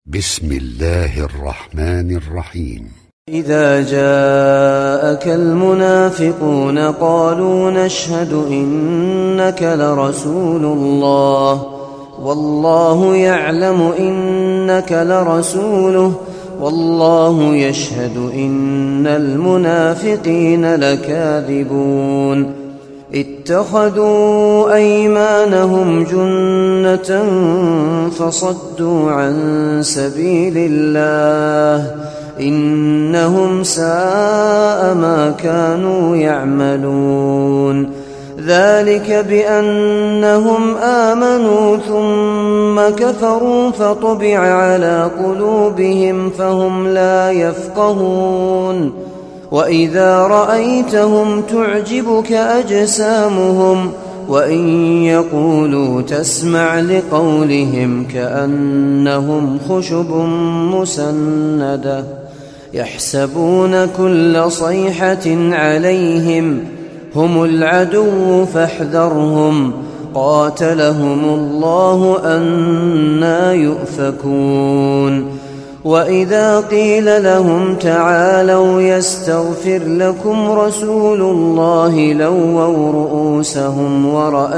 بسم الله الرحمن الرحيم. إذا جاءك المنافقون قالوا نشهد إنك لرسول الله والله يعلم إنك لرسوله والله يشهد إن المنافقين لكاذبون اتخذوا أيمانهم جنة فصدوا عن سبيل الله إنهم ساء ما كانوا يعملون ذلك بأنهم آمنوا ثم كفروا فطبع على قلوبهم فهم لا يفقهون وإذا رأيتهم تعجبك أجسامهم وإن يقولوا تسمع لقولهم كأنهم خشب مسندة يحسبون كل صيحة عليهم هم العدو فاحذرهم قاتلهم الله أنى يؤفكون وإذا قيل لهم تعالوا يستغفر لكم رسول الله لووا رؤوسهم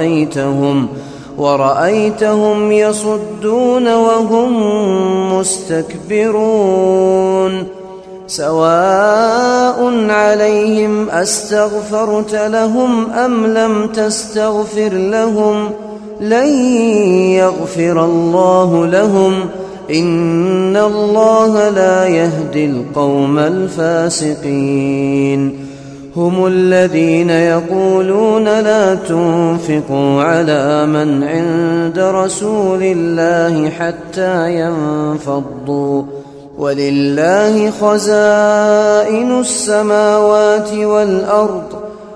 ورأيتهم يصدون وهم مستكبرون سواء عليهم أستغفرت لهم أم لم تستغفر لهم لن يغفر الله لهم إن الله لا يهدي القوم الفاسقين هم الذين يقولون لا تنفقوا على من عند رسول الله حتى ينفضوا ولله خزائن السماوات والأرض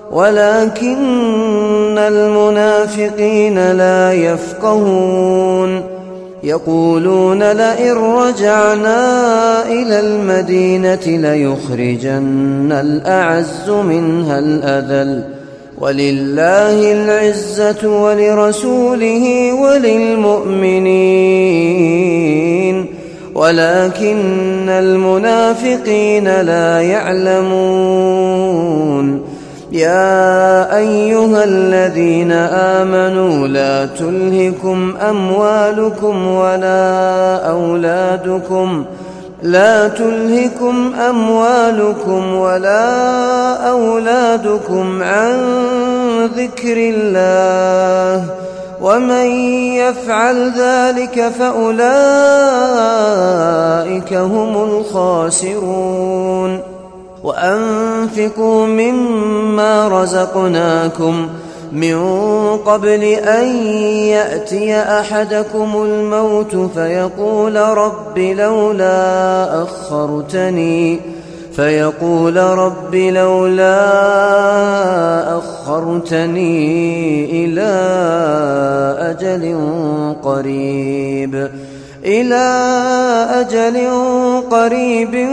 ولكن المنافقين لا يفقهون يقولون لئن رجعنا إلى المدينة ليخرجن الأعز منها الأذل ولله العزة ولرسوله وللمؤمنين ولكن المنافقين لا يعلمون يا أيها الذين آمنوا لا تلهكم أموالكم ولا أولادكم عن ذكر الله ومن يفعل ذلك فأولئك هم الخاسرون وأنفقوا مما رزقناكم من قبل أن يأتي أحدكم الموت فيقول رب لولا أخرتني إلى أجل قريب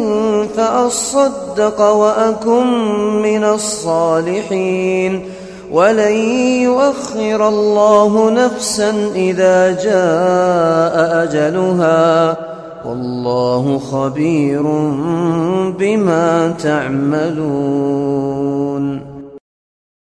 فأصدق وأكن من الصالحين ولن يؤخر الله نفسا إذا جاء أجلها والله خبير بما تعملون.